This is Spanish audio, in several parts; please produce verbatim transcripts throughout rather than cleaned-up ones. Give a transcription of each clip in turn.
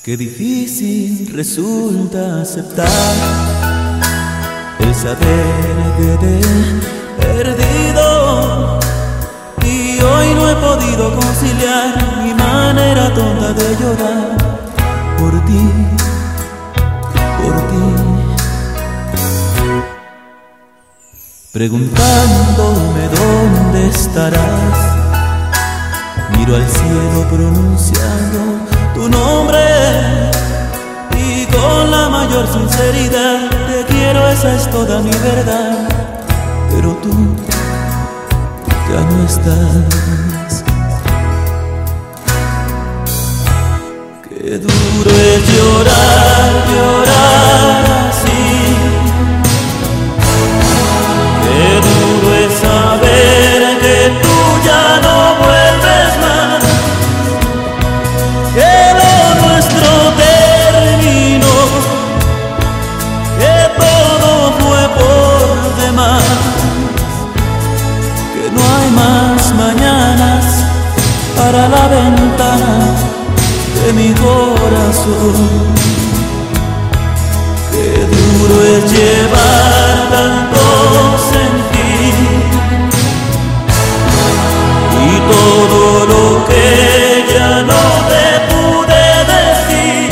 Qué difícil resulta aceptar el saber que te he perdido, y hoy no he podido conciliar mi manera tonta de llorar por ti, por ti. Preguntándome dónde estarás, miro al cielo pronunciando tu nombre, y con la mayor sinceridad te quiero, esa es toda mi verdad. Pero tú ya no estás. Qué duro es llorar, llorar así. Qué duro es saber que tú ya no vuelves más, que lo nuestro terminó, que todo fue por demás, que no hay más mañanas para la ventana de mi corazón. Qué duro es llevar tanto sentir y todo lo que ya no te pude decir,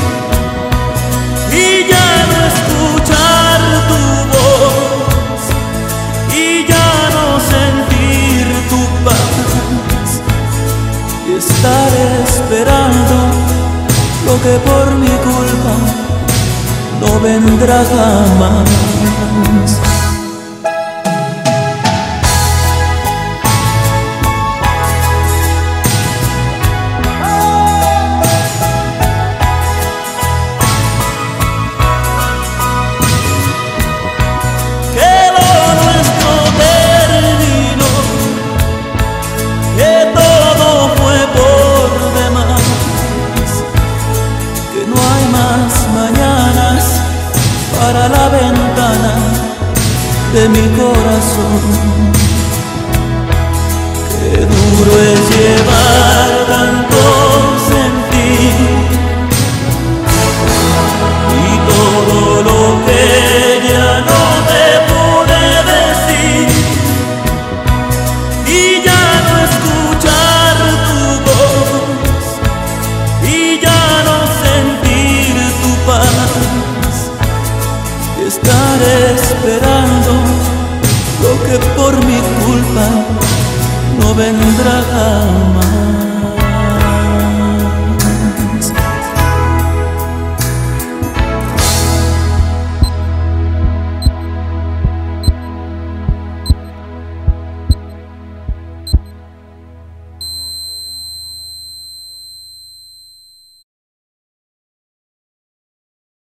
y ya no escuchar tu voz, y ya no sentir tu paz, y estar esperando lo que por mi culpa no vendrá jamás. Que lo nuestro terminó, que todo fue por demás, que no hay más mañanas para la ventana de mi corazón. Qué duro es llevar tanto sentir y todo lo que ya no te pude decir, y ya no escuchar tu voz, y ya no sentir tu paz, y estar esperando lo que por mi culpa no vendrá jamás.